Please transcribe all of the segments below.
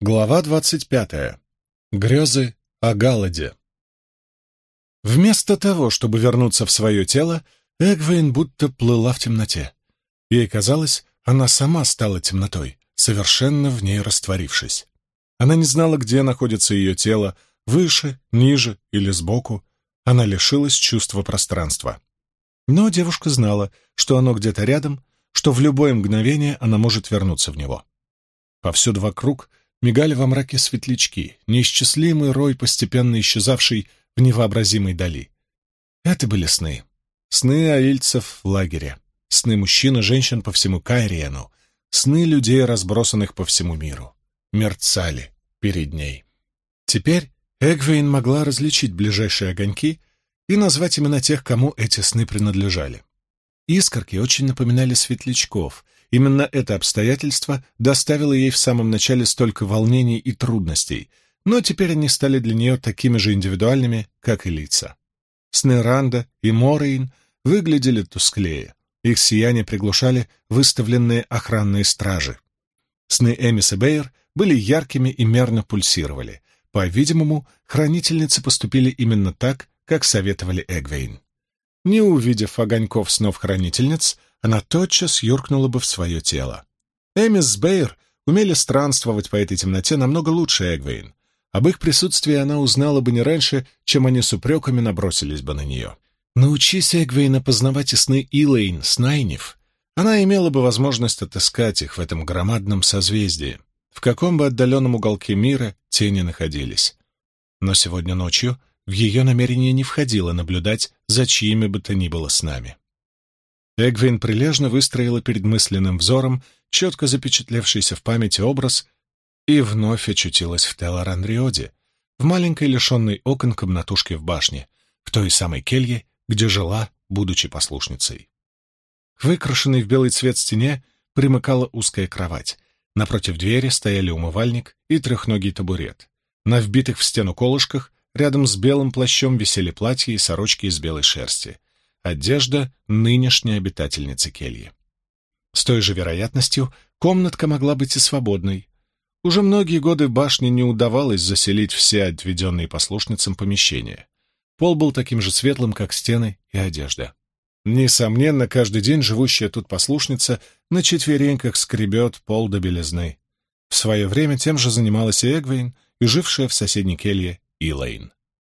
Глава 25. Грезы о Галладе. Вместо того, чтобы вернуться в свое тело, Эгвейн будто плыла в темноте. Ей казалось, она сама стала темнотой, совершенно в ней растворившись. Она не знала, где находится ее тело, выше, ниже или сбоку. Она лишилась чувства пространства. Но девушка знала, что оно где-то рядом, что в любое мгновение она может вернуться в него. Повсюду вокруг мигали во мраке светлячки, неисчислимый рой, постепенно исчезавший в невообразимой дали. Это были сны. Сны аильцев в лагере, сны мужчин и женщин по всему Кайриену, сны людей, разбросанных по всему миру. Мерцали перед ней. Теперь Эгвейн могла различить ближайшие огоньки и назвать имена тех, кому эти сны принадлежали. Искорки очень напоминали светлячков. Именно это обстоятельство доставило ей в самом начале столько волнений и трудностей, но теперь они стали для нее такими же индивидуальными, как и лица. Сны Ранда и Морейн выглядели тусклее, их сияние приглушали выставленные охранные стражи. Сны Эмис и Бэйр были яркими и мерно пульсировали. По-видимому, хранительницы поступили именно так, как советовали Эгвейн. Не увидев огоньков снов хранительниц, она тотчас юркнула бы в свое тело. Эмис с Бэйр умели странствовать по этой темноте намного лучше Эгвейн. Об их присутствии она узнала бы не раньше, чем они с упреками набросились бы на нее. Научись Эгвейн опознавать и сны Илэйн с Найниф, она имела бы возможность отыскать их в этом громадном созвездии, в каком бы отдаленном уголке мира те ни находились. Но сегодня ночью в ее намерение не входило наблюдать за чьими бы то ни было снами. Эгвейн прилежно выстроила перед мысленным взором четко запечатлевшийся в памяти образ и вновь очутилась в Телоран-Риоде, в маленькой лишенной окон комнатушке в башне, в той самой келье, где жила, будучи послушницей. Выкрашенной в белый цвет стене примыкала узкая кровать. Напротив двери стояли умывальник и трехногий табурет. На вбитых в стену колышках рядом с белым плащом висели платья и сорочки из белой шерсти. Одежда нынешней обитательницы кельи. С той же вероятностью комнатка могла быть и свободной. Уже многие годы в башне не удавалось заселить все отведенные послушницам помещения. Пол был таким же светлым, как стены и одежда. Несомненно, каждый день живущая тут послушница на четвереньках скребет пол до белизны. В свое время тем же занималась и Эгвейн, и жившая в соседней келье Илэйн.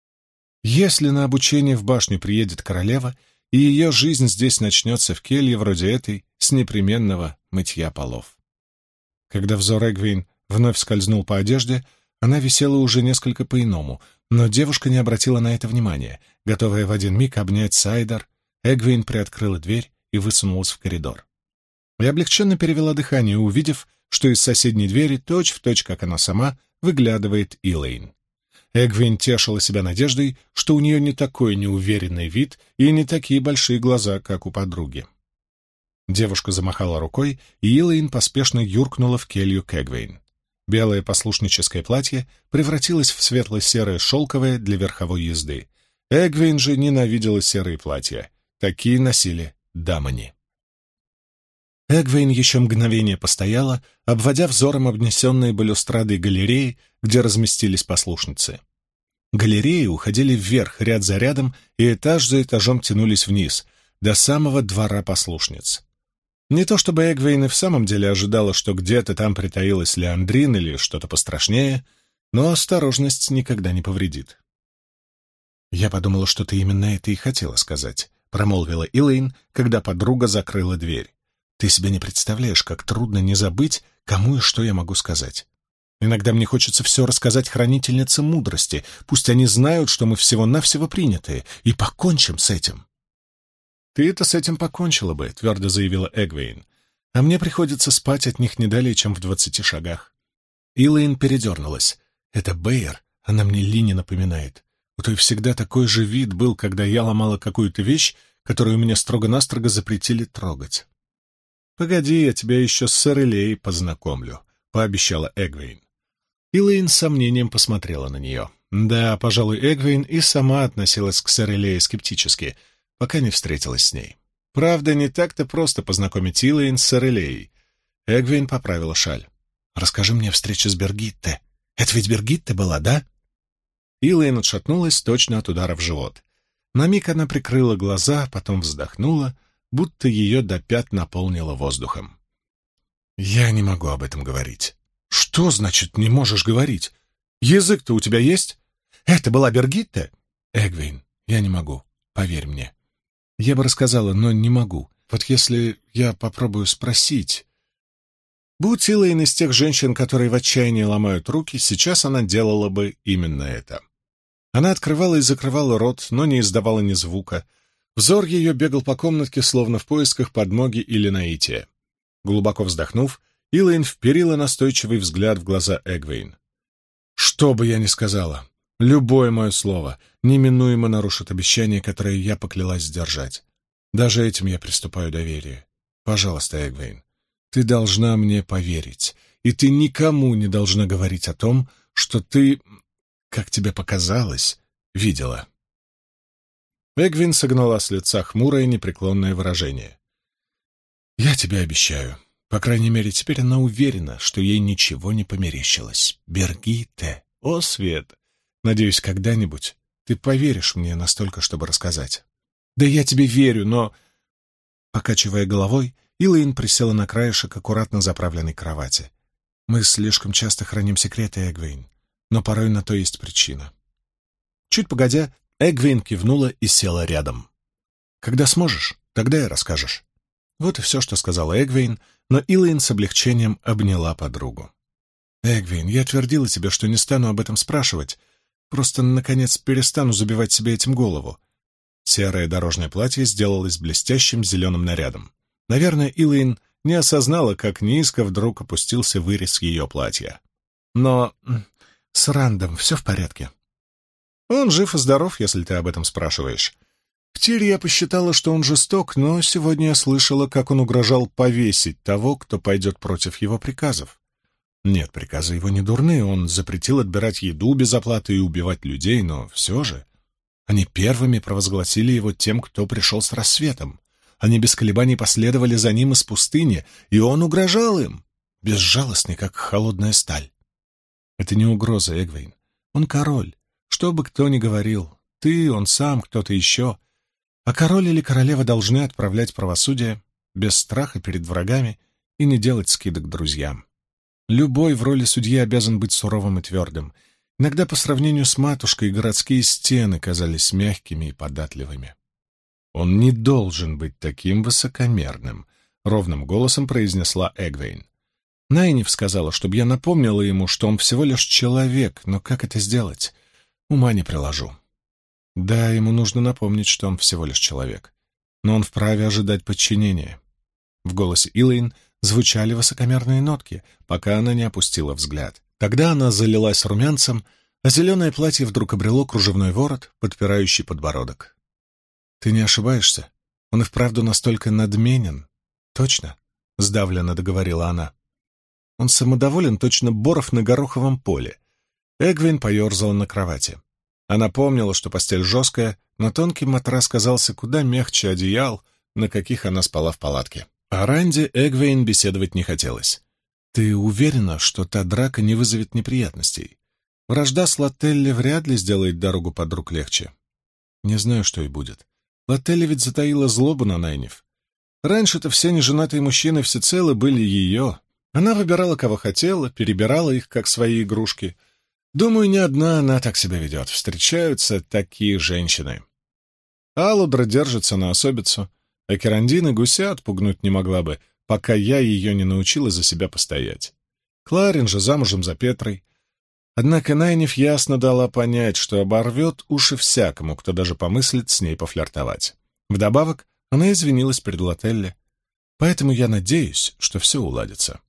Если на обучение в башню приедет королева, и ее жизнь здесь начнется в келье вроде этой с непременного мытья полов. Когда взор Эгвейн вновь скользнул по одежде, она висела уже несколько по-иному, но девушка не обратила на это внимания. Готовая в один миг обнять Сайдар, Эгвейн приоткрыла дверь и высунулась в коридор. И облегченно перевела дыхание, увидев, что из соседней двери, точь-в-точь, как она сама, выглядывает Илэйн. Эгвейн тешила себя надеждой, что у нее не такой неуверенный вид и не такие большие глаза, как у подруги. Девушка замахала рукой, и Илэйн поспешно юркнула в келью к Эгвейн. Белое послушническое платье превратилось в светло-серое шелковое для верховой езды. Эгвейн же ненавидела серые платья. Такие носили дамани. Эгвейн еще мгновение постояла, обводя взором обнесенные балюстрадой галереи, где разместились послушницы. Галереи уходили вверх ряд за рядом и этаж за этажом тянулись вниз, до самого двора послушниц. Не то чтобы Эгвейн и в самом деле ожидала, что где-то там притаилась Леандрин или что-то пострашнее, но осторожность никогда не повредит. «Я подумала, что ты именно это и хотела сказать», — промолвила Илэйн, когда подруга закрыла дверь. «Ты себе не представляешь, как трудно не забыть, кому и что я могу сказать. Иногда мне хочется все рассказать хранительницам мудрости, пусть они знают, что мы всего-навсего принятые, и покончим с этим». «Ты-то с этим покончила бы», — твердо заявила Эгвейн. «А мне приходится спать от них не далее, чем в 20 шагах». Илэйн передернулась. «Это Бэйр, она мне Лини напоминает. У той всегда такой же вид был, когда я ломала какую-то вещь, которую мне строго-настрого запретили трогать». «Погоди, я тебя еще с Сэрэлей познакомлю», — пообещала Эгвейн. Илэйн с сомнением посмотрела на нее. Да, пожалуй, Эгвейн и сама относилась к Сэрэлее скептически, пока не встретилась с ней. Правда, не так-то просто познакомить Илэйн с Сэрэлеей. Эгвейн поправила шаль. Расскажи мне о встрече с Бергитте. Это ведь Бергитте была, да?» Элэйн отшатнулась точно от удара в живот. На миг она прикрыла глаза, потом вздохнула, будто ее до пят наполнило воздухом. «Я не могу об этом говорить». «Что значит «не можешь говорить»? Язык-то у тебя есть? Это была Бергитте?» «Эгвейн, я не могу, поверь мне. Я бы рассказала, но не могу. Вот если я попробую спросить...» Будь Элэйн из тех женщин, которые в отчаянии ломают руки, сейчас она делала бы именно это. Она открывала и закрывала рот, но не издавала ни звука. Взор ее бегал по комнатке, словно в поисках подмоги или наития. Глубоко вздохнув, Элэйн вперила настойчивый взгляд в глаза Эгвейн. «Что бы я ни сказала, любое мое слово неминуемо нарушит обещание, которое я поклялась сдержать. Даже этим я приступаю доверие. Пожалуйста, Эгвейн, ты должна мне поверить, и ты никому не должна говорить о том, что ты, как тебе показалось, видела». Эгвейн согнала с лица хмурое непреклонное выражение. «Я тебе обещаю. По крайней мере, теперь она уверена, что ей ничего не померещилось. Бергитте, о, Свет! Надеюсь, когда-нибудь ты поверишь мне настолько, чтобы рассказать». «Да я тебе верю, но...» Покачивая головой, Элэйн присела на краешек аккуратно заправленной кровати. «Мы слишком часто храним секреты, Эгвейн, но порой на то есть причина». Чуть погодя, Эгвейн кивнула и села рядом. «Когда сможешь, тогда и расскажешь». Вот и все, что сказала Эгвейн, но Элэйн с облегчением обняла подругу. «Эгвейн, я твердила тебе, что не стану об этом спрашивать. Просто, наконец, перестану забивать себе этим голову». Серое дорожное платье сделалось блестящим зеленым нарядом. Наверное, Элэйн не осознала, как низко вдруг опустился вырез ее платья. «Но с Рандом все в порядке?» «Он жив и здоров, если ты об этом спрашиваешь. В тире я посчитала, что он жесток, но сегодня я слышала, как он угрожал повесить того, кто пойдет против его приказов. Нет, приказы его не дурны, он запретил отбирать еду без оплаты и убивать людей, но все же они первыми провозгласили его тем, кто пришел с рассветом. Они без колебаний последовали за ним из пустыни, и он угрожал им, безжалостный, как холодная сталь. Это не угроза, Эгвейн. Он король, что бы кто ни говорил, ты, он сам, кто-то еще. А король или королева должны отправлять правосудие без страха перед врагами и не делать скидок друзьям. Любой в роли судьи обязан быть суровым и твердым. Иногда по сравнению с матушкой городские стены казались мягкими и податливыми. «Он не должен быть таким высокомерным», — ровным голосом произнесла Эгвейн. Найниф сказала, чтобы я напомнила ему, что он всего лишь человек, но как это сделать? Ума не приложу. Да, ему нужно напомнить, что он всего лишь человек, но он вправе ожидать подчинения. В голосе Элэйн звучали высокомерные нотки, пока она не опустила взгляд. Тогда она залилась румянцем, а зеленое платье вдруг обрело кружевной ворот, подпирающий подбородок. «Ты не ошибаешься? Он и вправду настолько надменен?» «Точно?» — сдавленно договорила она. «Он самодоволен, точно боров на гороховом поле». Эгвейн поерзала на кровати. Она помнила, что постель жесткая, но тонкий матрас казался куда мягче одеял, на каких она спала в палатке. О Ранде Эгвейн беседовать не хотелось. «Ты уверена, что та драка не вызовет неприятностей? Вражда с Лотелли вряд ли сделает дорогу подруг легче. Не знаю, что и будет. Лотелли ведь затаила злобу на Найниф. Раньше-то все неженатые мужчины всецело были ее. Она выбирала, кого хотела, перебирала их, как свои игрушки. Думаю, не одна она так себя ведет. Встречаются такие женщины. Алудра держится на особицу, а Керандина гуся отпугнуть не могла бы, пока я ее не научила за себя постоять. Кларин же замужем за Петрой. Однако Найниф ясно дала понять, что оборвет уши всякому, кто даже помыслит с ней пофлиртовать. Вдобавок, она извинилась перед Лотелли. Поэтому я надеюсь, что все уладится.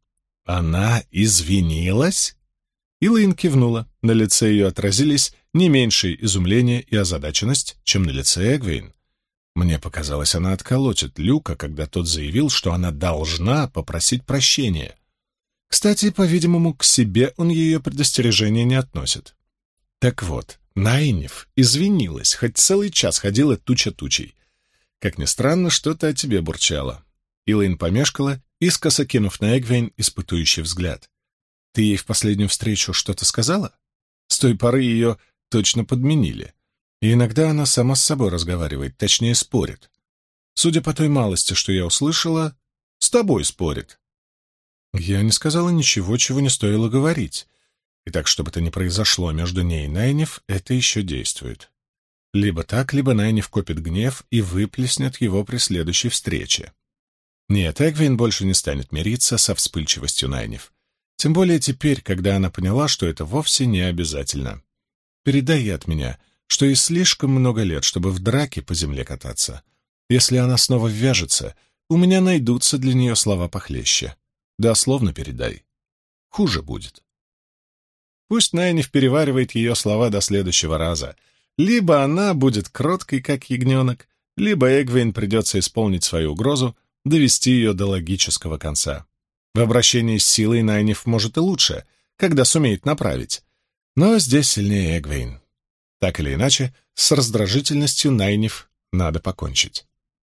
Она извинилась? Элэйн кивнула. На лице ее отразились не меньшее изумление и озадаченность, чем на лице Эгвейн. Мне показалось, она отколотит Люка, когда тот заявил, что она должна попросить прощения. Кстати, по-видимому, к себе он ее предостережение не относит. Так вот, Найниф извинилась, хоть целый час ходила туча тучей. Как ни странно, что-то о тебе бурчало. Элэйн помешкала, искоса кинув на Эгвейн испытующий взгляд. Ты ей в последнюю встречу что-то сказала? С той поры ее точно подменили. И иногда она сама с собой разговаривает, точнее спорит. Судя по той малости, что я услышала, с тобой спорит. Я не сказала ничего, чего не стоило говорить. И так, чтобы это не произошло между ней и Найниф, это еще действует. Либо так, либо Найниф копит гнев и выплеснет его при следующей встрече. Нет, Эгвейн больше не станет мириться со вспыльчивостью Найниф. Тем более теперь, когда она поняла, что это вовсе не обязательно. Передай ей от меня, что ей слишком много лет, чтобы в драке по земле кататься. Если она снова ввяжется, у меня найдутся для нее слова похлеще. Дословно передай. Хуже будет. Пусть Найниф переваривает ее слова до следующего раза. Либо она будет кроткой, как ягненок, либо Эгвейн придется исполнить свою угрозу, довести ее до логического конца. В обращении с силой Найниф может и лучше, когда сумеет направить. Но здесь сильнее Эгвейн. Так или иначе, с раздражительностью Найниф надо покончить.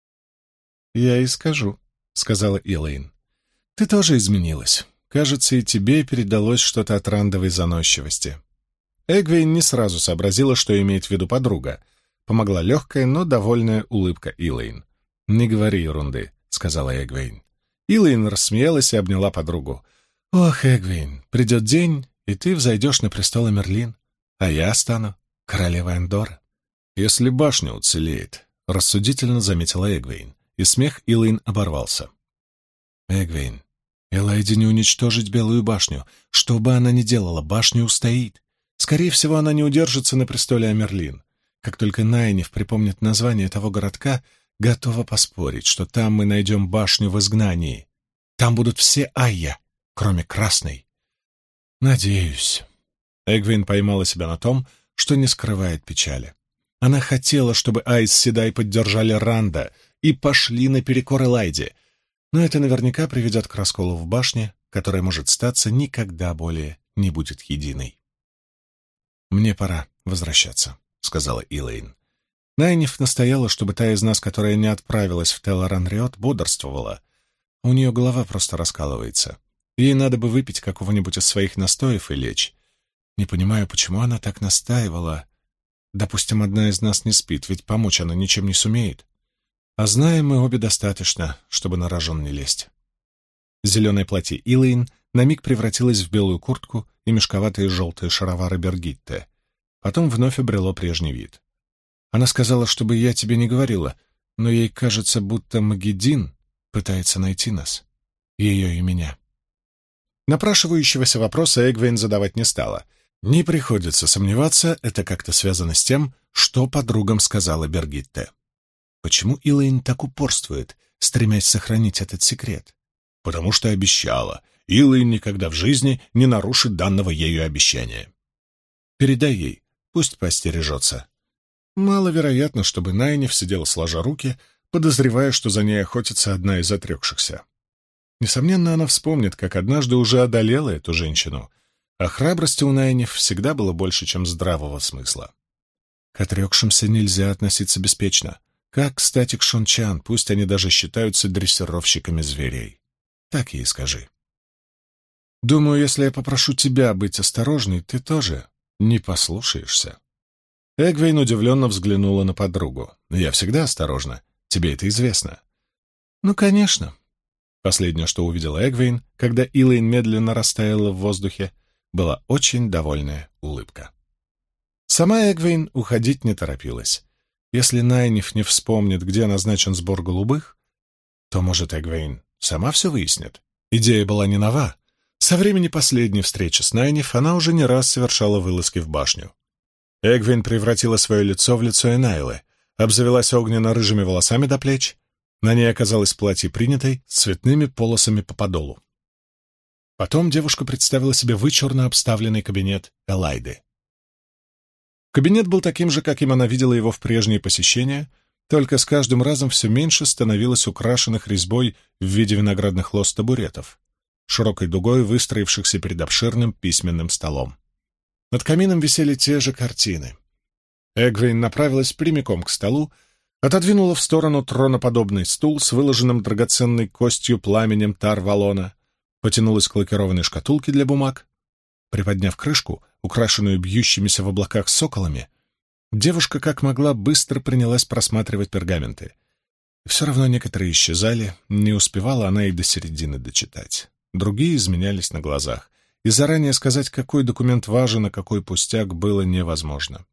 «Я и скажу», — сказала Илэйн. «Ты тоже изменилась. Кажется, и тебе передалось что-то от рандовой заносчивости». Эгвейн не сразу сообразила, что имеет в виду подруга. Помогла легкая, но довольная улыбка Илэйн. «Не говори ерунды», — сказала Эгвейн. Илэйн рассмеялась и обняла подругу. «Ох, Эгвейн, придет день, и ты взойдешь на престол Амерлин, а я стану королевой Андоры». «Если башня уцелеет», — рассудительно заметила Эгвейн, и смех Илэйн оборвался. «Эгвейн, Элайде не уничтожить Белую башню. Что бы она ни делала, башня устоит. Скорее всего, она не удержится на престоле Амерлин. Как только Найниф припомнит название того городка, готова поспорить, что там мы найдем башню в изгнании. Там будут все Айя, кроме Красной. Надеюсь». Эгвейн поймала себя на том, что не скрывает печали. Она хотела, чтобы Айс Седай поддержали Ранда и пошли наперекор Элайде, но это наверняка приведет к расколу в башне, которая, может статься, никогда более не будет единой. «Мне пора возвращаться», — сказала Илэйн. Найниф настояла, чтобы та из нас, которая не отправилась в Телоран-Риот, бодрствовала. У нее голова просто раскалывается. Ей надо бы выпить какого-нибудь из своих настоев и лечь. Не понимаю, почему она так настаивала. Допустим, одна из нас не спит, ведь помочь она ничем не сумеет. А знаем мы обе достаточно, чтобы на рожон не лезть. Зеленое платье Илэйн на миг превратилось в белую куртку и мешковатые желтые шаровары Бергитте. Потом вновь обрело прежний вид. Она сказала, чтобы я тебе не говорила, но ей кажется, будто Магеддин пытается найти нас. Ее и меня. Напрашивающегося вопроса Эгвейн задавать не стала. Не приходится сомневаться, это как-то связано с тем, что подругам сказала Бергитте. Почему Илэйн так упорствует, стремясь сохранить этот секрет? Потому что обещала. Илэйн никогда в жизни не нарушит данного ею обещания. Передай ей, пусть поостережется. Маловероятно, чтобы Найниф сидела сложа руки, подозревая, что за ней охотится одна из отрекшихся. Несомненно, она вспомнит, как однажды уже одолела эту женщину, а храбрости у Найниф всегда было больше, чем здравого смысла. К отрекшимся нельзя относиться беспечно. Как, кстати, к Шон-чан, пусть они даже считаются дрессировщиками зверей. Так ей скажи. Думаю, если я попрошу тебя быть осторожной, ты тоже не послушаешься. Эгвейн удивленно взглянула на подругу. Я всегда осторожна. Тебе это известно. Ну, конечно. Последнее, что увидела Эгвейн, когда Илэйн медленно растаяла в воздухе, была очень довольная улыбка. Сама Эгвейн уходить не торопилась. Если Найниф не вспомнит, где назначен сбор голубых, то, может, Эгвейн сама все выяснит. Идея была не нова. Со времени последней встречи с Найниф она уже не раз совершала вылазки в башню. Эгвейн превратила свое лицо в лицо Энайлы, обзавелась огненно-рыжими волосами до плеч. На ней оказалось платье принятой с цветными полосами по подолу. Потом девушка представила себе вычурно обставленный кабинет Элайды. Кабинет был таким же, каким она видела его в прежние посещения, только с каждым разом все меньше становилось украшенных резьбой в виде виноградных лоз табуретов, широкой дугой выстроившихся перед обширным письменным столом. Над камином висели те же картины. Эгвейн направилась прямиком к столу, отодвинула в сторону троноподобный стул с выложенным драгоценной костью пламенем Тар-Валона, потянулась к лакированной шкатулке для бумаг, Приподняв крышку, украшенную бьющимися в облаках соколами, девушка как могла быстро принялась просматривать пергаменты. Все равно некоторые исчезали, не успевала она и до середины дочитать. Другие изменялись на глазах, и заранее сказать, какой документ важен, а какой пустяк, было невозможно.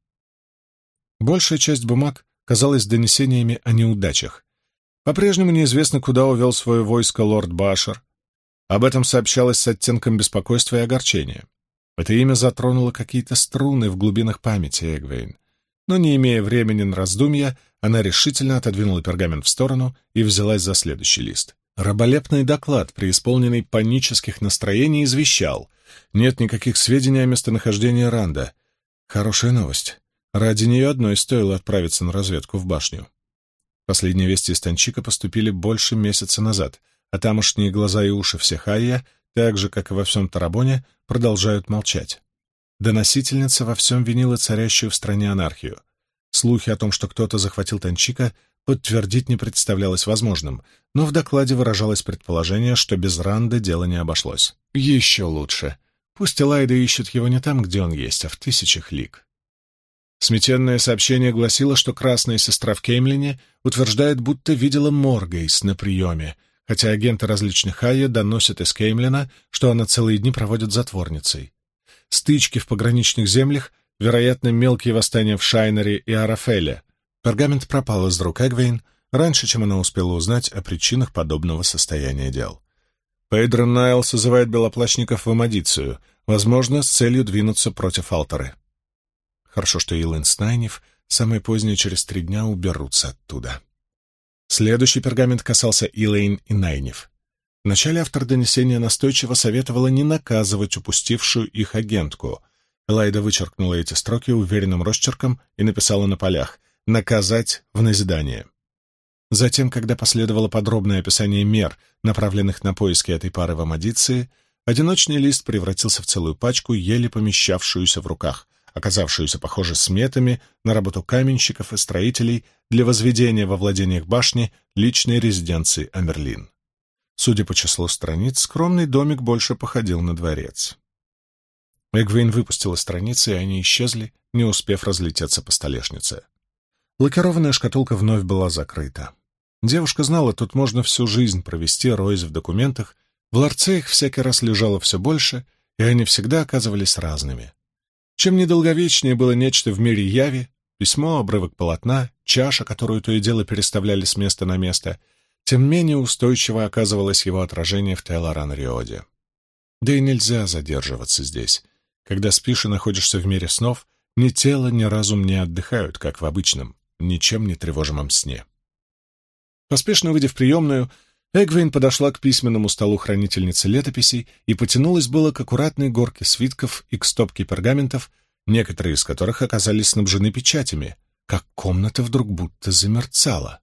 Большая часть бумаг казалась донесениями о неудачах. По-прежнему неизвестно, куда увел свое войско лорд Башер. Об этом сообщалось с оттенком беспокойства и огорчения. Это имя затронуло какие-то струны в глубинах памяти Эгвейн. Но, не имея времени на раздумья, она решительно отодвинула пергамент в сторону и взялась за следующий лист. Раболепный доклад, преисполненный панических настроений, извещал: нет никаких сведений о местонахождении Ранда. Хорошая новость. Ради нее одной стоило отправиться на разведку в башню. Последние вести из Танчика поступили больше месяца назад, а тамошние глаза и уши всех Айя, так же, как и во всем Тарабоне, продолжают молчать. Доносительница во всем винила царящую в стране анархию. Слухи о том, что кто-то захватил Танчика, подтвердить не представлялось возможным, но в докладе выражалось предположение, что без Ранда дело не обошлось. Еще лучше. Пусть Элайда ищет его не там, где он есть, а в тысячах лиг. Сметенное сообщение гласило, что красная сестра в Кеймлине утверждает, будто видела Моргейс на приеме, хотя агенты различных Айя доносят из Кеймлина, что она целые дни проводит затворницей. Стычки в пограничных землях, вероятно, мелкие восстания в Шайнере и Арафеле. Пергамент пропал из рук Эгвейн раньше, чем она успела узнать о причинах подобного состояния дел. Пейдро Найл созывает белоплащников в Амадицию, возможно, с целью двинуться против Алтары. Хорошо, что Илэн с Найниф самое позднее через 3 дня уберутся оттуда. Следующий пергамент касался Илэйн и Найниф. Вначале автор донесения настойчиво советовала не наказывать упустившую их агентку. Элайда вычеркнула эти строки уверенным росчерком и написала на полях «наказать в назидание». Затем, когда последовало подробное описание мер, направленных на поиски этой пары в Амадиции, одиночный лист превратился в целую пачку, еле помещавшуюся в руках, оказавшуюся, похоже, сметами на работу каменщиков и строителей для возведения во владениях башни личной резиденции Амерлин. Судя по числу страниц, скромный домик больше походил на дворец. Эгвейн выпустила страницы, и они исчезли, не успев разлететься по столешнице. Лакированная шкатулка вновь была закрыта. Девушка знала, тут можно всю жизнь провести, роясь в документах. В ларце их всякий раз лежало все больше, и они всегда оказывались разными. Чем недолговечнее было нечто в мире яви, письмо, обрывок полотна, чаша, которую то и дело переставляли с места на место, тем менее устойчиво оказывалось его отражение в Тейлоран-Риоде. Да и нельзя задерживаться здесь. Когда спишь и находишься в мире снов, ни тело, ни разум не отдыхают, как в обычном, ничем не тревожимом сне. Поспешно выйдя в приемную, Эгвейн подошла к письменному столу хранительницы летописей и потянулась было к аккуратной горке свитков и к стопке пергаментов, некоторые из которых оказались снабжены печатями, как комната вдруг будто замерцала.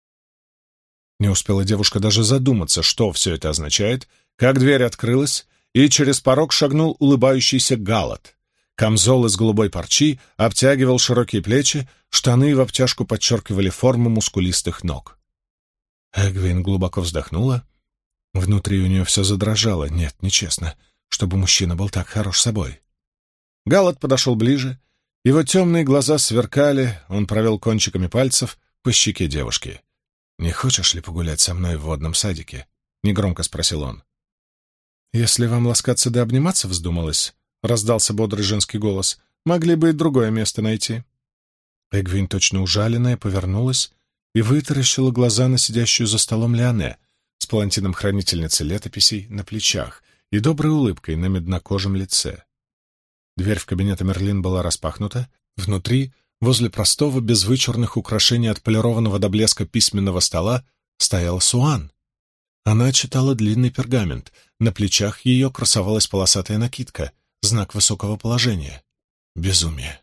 Не успела девушка даже задуматься, что все это означает, как дверь открылась, и через порог шагнул улыбающийся Галат. Камзол из голубой парчи обтягивал широкие плечи, штаны в обтяжку подчеркивали форму мускулистых ног. Эгвейн глубоко вздохнула. Внутри у нее все задрожало. Нет, нечестно, чтобы мужчина был так хорош собой. Галат подошел ближе. Его темные глаза сверкали, он провел кончиками пальцев по щеке девушки. «Не хочешь ли погулять со мной в водном садике?» — негромко спросил он. «Если вам ласкаться да обниматься вздумалось», — раздался бодрый женский голос, — «могли бы и другое место найти». Эгвейн, точно ужаленная, повернулась и вытаращила глаза на сидящую за столом Леоне с палантином хранительницы летописей на плечах и доброй улыбкой на меднокожем лице. Дверь в кабинет Амерлин была распахнута. Внутри, возле простого, без вычурных украшений отполированного до блеска письменного стола, стояла Суан. Она читала длинный пергамент. На плечах ее красовалась полосатая накидка, знак высокого положения. Безумие.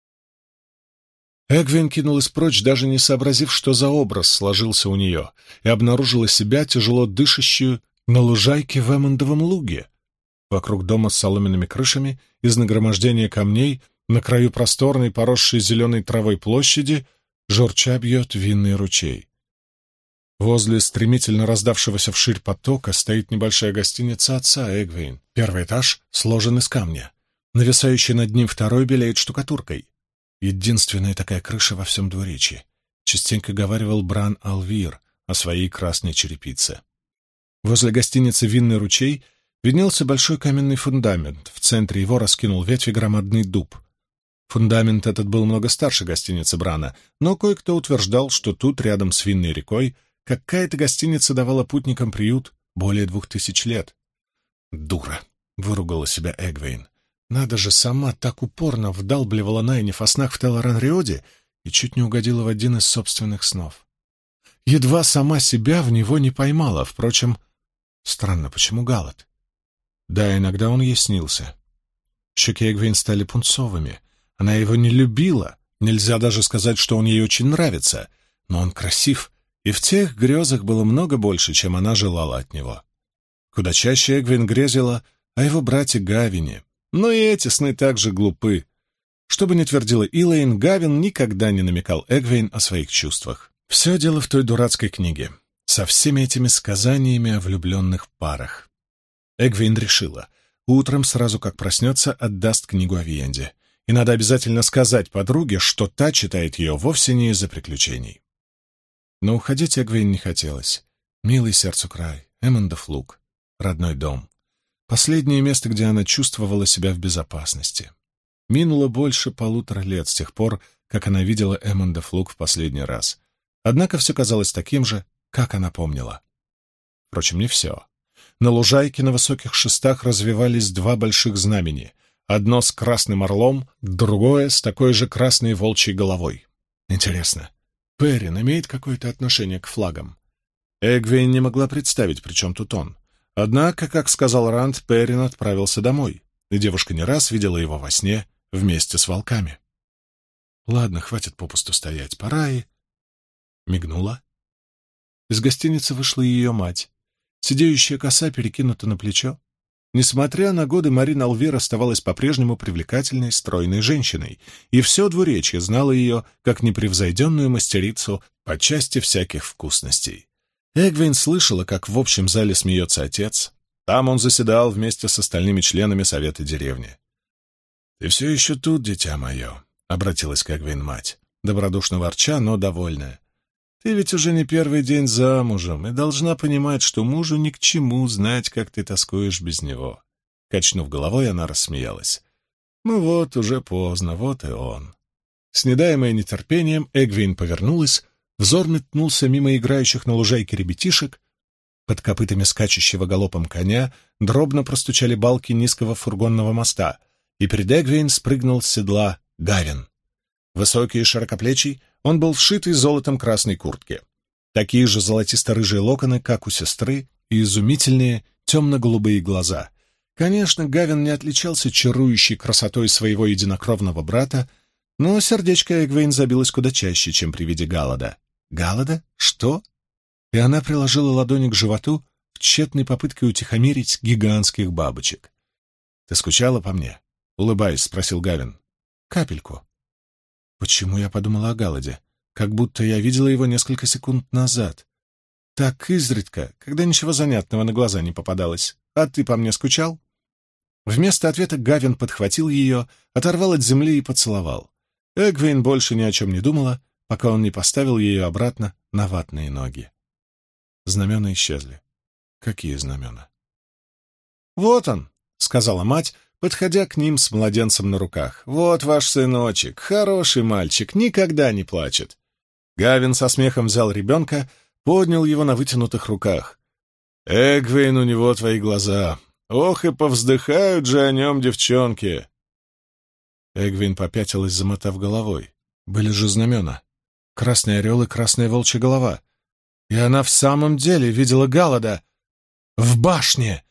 Эгвейн кинулась прочь, даже не сообразив, что за образ сложился у нее, и обнаружила себя, тяжело дышащую, на лужайке в Эммондовом луге. Вокруг дома с соломенными крышами, из нагромождения камней, на краю просторной, поросшей зеленой травой площади, журча бьет винный ручей. Возле стремительно раздавшегося вширь потока стоит небольшая гостиница отца Эгвейн. Первый этаж сложен из камня. Нависающий над ним второй белеет штукатуркой. Единственная такая крыша во всем двуречье. Частенько говаривал Бран Алвир о своей красной черепице. Возле гостиницы «Винный ручей» виднелся большой каменный фундамент. В центре его раскинул ветви громадный дуб. Фундамент этот был много старше гостиницы Брана, но кое-кто утверждал, что тут, рядом с Винной рекой, какая-то гостиница давала путникам приют более 2000 лет. «Дура!» — выругала себя Эгвейн. «Надо же, сама так упорно вдалбливала Найниф о снах в Телоран-Риоде и чуть не угодила в один из собственных снов. Едва сама себя в него не поймала. Впрочем, странно, почему Галат? Да, иногда он ей снился. Щеки Эгвейн стали пунцовыми. Она его не любила, нельзя даже сказать, что он ей очень нравится, но он красив, и в тех грезах было много больше, чем она желала от него. Куда чаще Эгвейн грезила о его брате Гавине, но и эти сны также глупы. Что бы ни твердила Илэйн, Гавин никогда не намекал Эгвейн о своих чувствах. Все дело в той дурацкой книге, со всеми этими сказаниями о влюбленных парах. Эгвейн решила, утром, сразу как проснется, отдаст книгу о Виенде. И надо обязательно сказать подруге, что та читает ее вовсе не из-за приключений. Но уходить Эгвейн не хотелось. Милый сердцу край, Эммондов луг, родной дом. Последнее место, где она чувствовала себя в безопасности. Минуло больше 1,5 лет с тех пор, как она видела Эммондов луг в последний раз. Однако все казалось таким же, как она помнила. Впрочем, не все. На лужайке на высоких шестах развивались 2 больших знамени. Одно с красным орлом, другое с такой же красной волчьей головой. Интересно, Перрин имеет какое-то отношение к флагам? Эгвейн не могла представить, при чем тут он. Однако, как сказал Ранд, Перрин отправился домой, и девушка не раз видела его во сне вместе с волками. Ладно, хватит попусту стоять, пора и... Мигнула. Из гостиницы вышла ее мать. Сидеющая коса перекинута на плечо. Несмотря на годы, Марин Алвир оставалась по-прежнему привлекательной, стройной женщиной, и все двуречье знало ее как непревзойденную мастерицу по части всяких вкусностей. Эгвейн слышала, как в общем зале смеется отец. Там он заседал вместе с остальными членами совета деревни. «Ты все еще тут, дитя мое», — обратилась к Эгвейн мать, добродушно ворча, но довольная. «Ты ведь уже не первый день замужем и должна понимать, что мужу ни к чему знать, как ты тоскуешь без него». Качнув головой, она рассмеялась. «Ну вот, уже поздно, вот и он». Снедаемая нетерпением, Эгвейн повернулась, взор метнулся мимо играющих на лужайке ребятишек. Под копытами скачущего галопом коня дробно простучали балки низкого фургонного моста, и перед Эгвейн спрыгнул с седла Гавин. Высокий и широкоплечий, он был вшитый золотом красной куртке. Такие же золотисто-рыжие локоны, как у сестры, и изумительные темно-голубые глаза. Конечно, Гавин не отличался чарующей красотой своего единокровного брата, но сердечко Эгвейн забилось куда чаще, чем при виде Галлада. «Галлада? Что?» И она приложила ладони к животу в тщетной попытке утихомирить гигантских бабочек. «Ты скучала по мне?» — улыбаясь, спросил Гавин. «Капельку». Почему я подумала о Галладе? Как будто я видела его несколько секунд назад. Так изредка, когда ничего занятного на глаза не попадалось. А ты по мне скучал? Вместо ответа Гавин подхватил ее, оторвал от земли и поцеловал. Эгвейн больше ни о чем не думала, пока он не поставил ее обратно на ватные ноги. Знамена исчезли. Какие знамена? «Вот он», — сказала мать, подходя к ним с младенцем на руках. «Вот ваш сыночек, хороший мальчик, никогда не плачет». Гавин со смехом взял ребенка, поднял его на вытянутых руках. «Эгвейн, у него твои глаза. Ох, и повздыхают же о нем девчонки!» Эгвейн попятилась, замотав головой. Были же знамена. Красный орел и красная волчья голова. И она в самом деле видела Галлада в башне.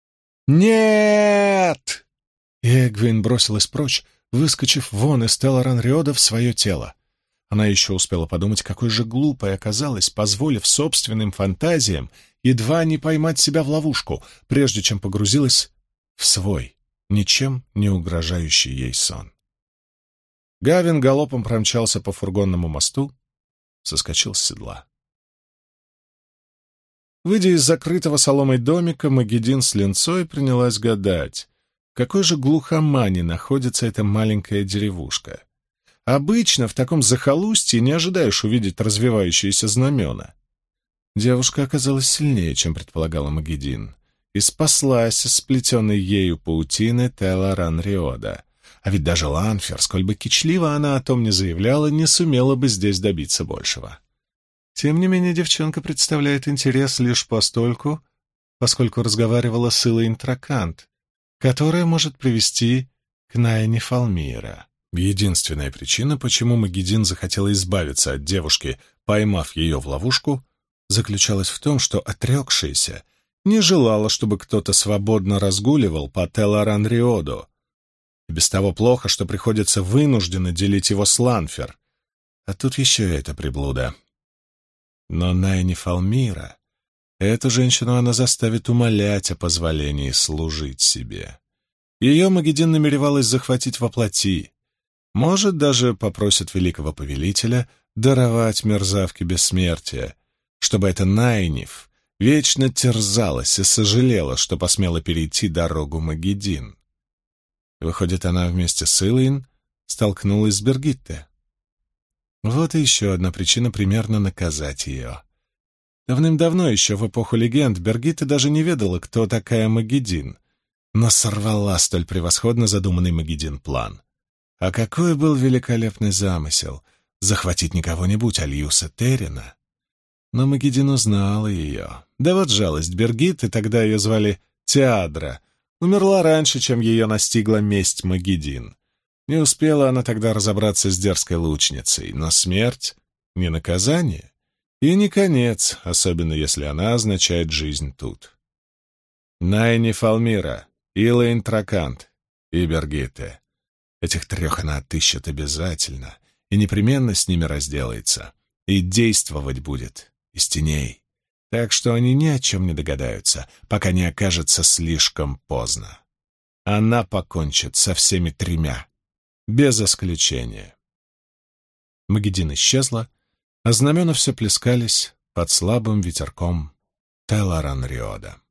«Нет!» Эгвейн бросилась прочь, выскочив вон из Телоран-Риода в свое тело. Она еще успела подумать, какой же глупой оказалась, позволив собственным фантазиям едва не поймать себя в ловушку, прежде чем погрузилась в свой, ничем не угрожающий ей сон. Гавин галопом промчался по фургонному мосту, соскочил с седла. Выйдя из закрытого соломой домика, Магедин с линцой принялась гадать, какой же глухомане находится эта маленькая деревушка. Обычно в таком захолустье не ожидаешь увидеть развивающиеся знамена. Девушка оказалась сильнее, чем предполагала Магеддин, и спаслась из сплетенной ею паутины Телларан-Риода. А ведь даже Ланфер, сколь бы кичливо она о том не заявляла, не сумела бы здесь добиться большего. Тем не менее, девчонка представляет интерес лишь поскольку разговаривала с Илэйн Тракант, которая может привести к Найне Фалмира. Единственная причина, почему Магеддин захотела избавиться от девушки, поймав ее в ловушку, заключалась в том, что отрекшаяся не желала, чтобы кто-то свободно разгуливал по Телларан-Риоду. И без того плохо, что приходится вынужденно делить его с Ланфер. А тут еще эта приблуда. Но Найне Фалмира, эту женщину она заставит умолять о позволении служить себе. Ее Магеддин намеревалась захватить во плоти. Может, даже попросит великого повелителя даровать мерзавке бессмертие, чтобы эта Найниф вечно терзалась и сожалела, что посмела перейти дорогу Магеддин. Выходит, она вместе с Илэйн столкнулась с Бергитте. Вот и еще одна причина примерно наказать ее. Давным-давно, еще в эпоху легенд, Бергитта даже не ведала, кто такая Магеддин, но сорвала столь превосходно задуманный Магеддин план. А какой был великолепный замысел — захватить не кого-нибудь, а Льюса Террина. Но Магеддин узнала ее. Да вот жалость, Бергитты, тогда ее звали Теадра, умерла раньше, чем ее настигла месть Магеддин. Не успела она тогда разобраться с дерзкой лучницей, но смерть — не наказание и не конец, особенно если она означает жизнь тут. Найне Фалмира, Илэйн Тракант и Бергитте. Этих трех она отыщет обязательно и непременно с ними разделается, и действовать будет из теней, так что они ни о чем не догадаются, пока не окажется слишком поздно. Она покончит со всеми тремя, без исключения. Магеддин исчезла, а знамена все плескались под слабым ветерком Телларан-Риода.